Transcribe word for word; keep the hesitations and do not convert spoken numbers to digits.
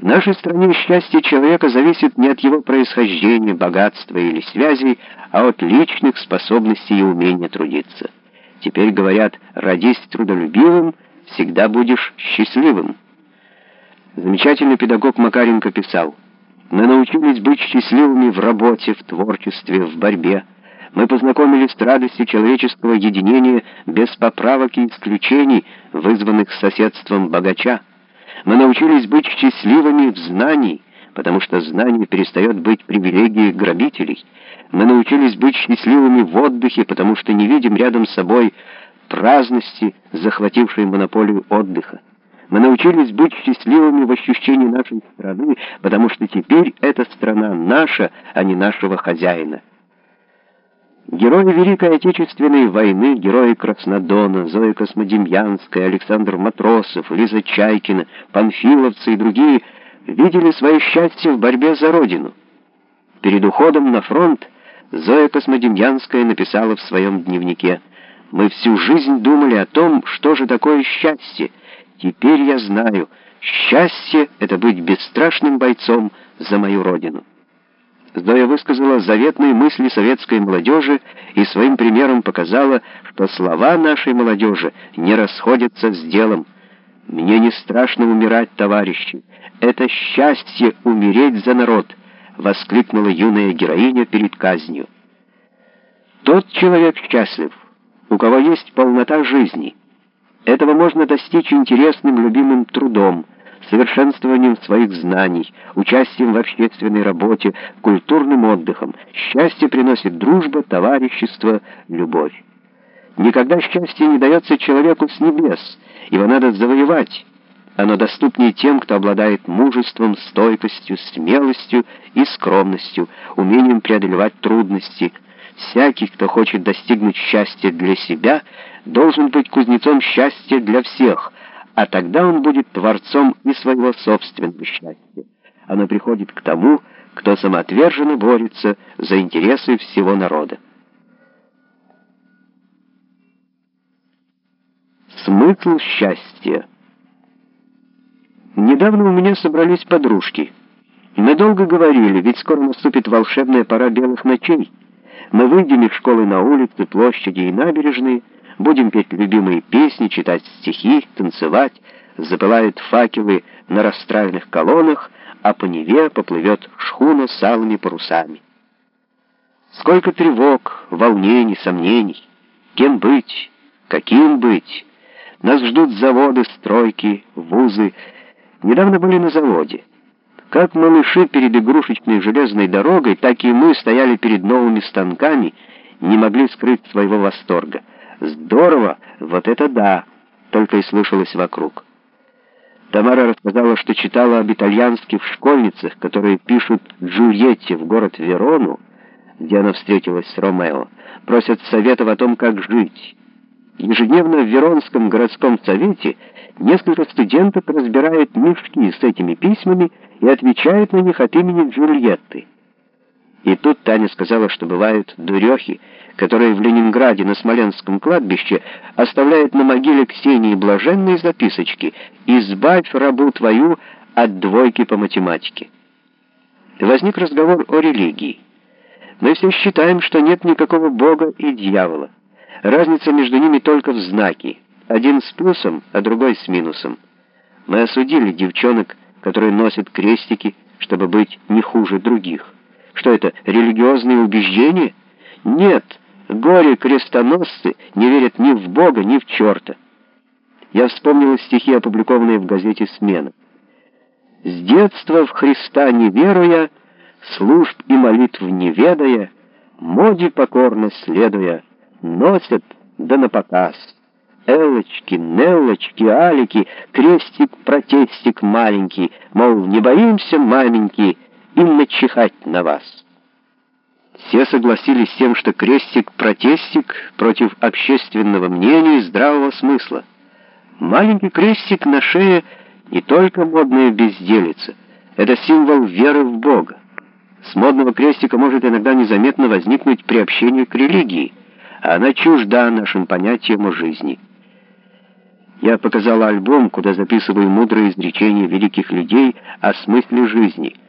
нашей стране счастье человека зависит не от его происхождения, богатства или связей, а от личных способностей и умения трудиться. Теперь говорят: родись трудолюбивым, всегда будешь счастливым. Замечательный педагог Макаренко писал: «Мы научились быть счастливыми в работе, в творчестве, в борьбе. Мы познакомились с радостью человеческого единения без поправок и исключений, вызванных соседством богача. Мы научились быть счастливыми в знании, потому что знание перестает быть привилегией грабителей. Мы научились быть счастливыми в отдыхе, потому что не видим рядом с собой праздности, захватившей монополию отдыха. Мы научились быть счастливыми в ощущении нашей страны, потому что теперь эта страна наша, а не нашего хозяина». Герои Великой Отечественной войны, герои Краснодона, Зоя Космодемьянская, Александр Матросов, Лиза Чайкина, панфиловцы и другие видели свое счастье в борьбе за Родину. Перед уходом на фронт Зоя Космодемьянская написала в своем дневнике: «Мы всю жизнь думали о том, что же такое счастье. Теперь я знаю, счастье — это быть бесстрашным бойцом за мою Родину». Зоя высказала заветные мысли советской молодежи и своим примером показала, что слова нашей молодежи не расходятся с делом. «Мне не страшно умирать, товарищи. Это счастье умереть за народ», — воскликнула юная героиня перед казнью. Тот человек счастлив, у кого есть полнота жизни. Этого можно достичь интересным, любимым трудом, совершенствованием своих знаний, участием в общественной работе, культурным отдыхом. Счастье приносит дружба, товарищество, любовь. Никогда счастье не дается человеку с небес, его надо завоевать. Оно доступнее тем, кто обладает мужеством, стойкостью, смелостью и скромностью, умением преодолевать трудности. Всякий, кто хочет достигнуть счастья для себя, должен быть кузнецом счастья для всех, а тогда он будет творцом и своего собственного счастья. Оно приходит к тому, кто самоотверженно борется за интересы всего народа. Смысл счастья. Недавно у меня собрались подружки. Мы долго говорили, ведь скоро наступит волшебная пора белых ночей. Мы выйдем из школы на улицы, площади и набережные, будем петь любимые песни, читать стихи, танцевать, запылают факелы на расстраенных колоннах, а по Неве поплывет шхуна с алыми парусами. Сколько тревог, волнений, сомнений. Кем быть? Каким быть? Нас ждут заводы, стройки, вузы. Недавно были на заводе. Как малыши перед игрушечной железной дорогой, так и мы стояли перед новыми станками, не могли скрыть своего восторга. «Здорово! Вот это да!» — только и слышалось вокруг. Тамара рассказала, что читала об итальянских школьницах, которые пишут Джульетте в город Верону, где она встретилась с Ромео, просят советов о том, как жить. Ежедневно в Веронском городском совете несколько студентов разбирают мешки с этими письмами и отвечают на них от имени Джульетты. И тут Таня сказала, что бывают дурехи, которые в Ленинграде на Смоленском кладбище оставляют на могиле Ксении Блаженной записочки: «Избавь рабу твою от двойки по математике». Возник разговор о религии. Мы все считаем, что нет никакого Бога и дьявола. Разница между ними только в знаке. Один с плюсом, а другой с минусом. Мы осудили девчонок, которые носят крестики, чтобы быть не хуже других. Что это, религиозные убеждения? Нет, горе-крестоносцы не верят ни в Бога, ни в черта. Я вспомнил стихи, опубликованные в газете «Смена». «С детства в Христа не веруя, служб и молитв не ведая, моде покорно следуя, носят да напоказ. Элочки, Неллочки, Алики, крестик-протестик маленький, мол, не боимся, маменьки, им начихать на вас». Все согласились с тем, что крестик-протестик против общественного мнения и здравого смысла. Маленький крестик на шее не только модная безделица, это символ веры в Бога. С модного крестика может иногда незаметно возникнуть приобщение к религии, а она чужда нашим понятиям о жизни. Я показала альбом, куда записываю мудрые изречения великих людей о смысле жизни.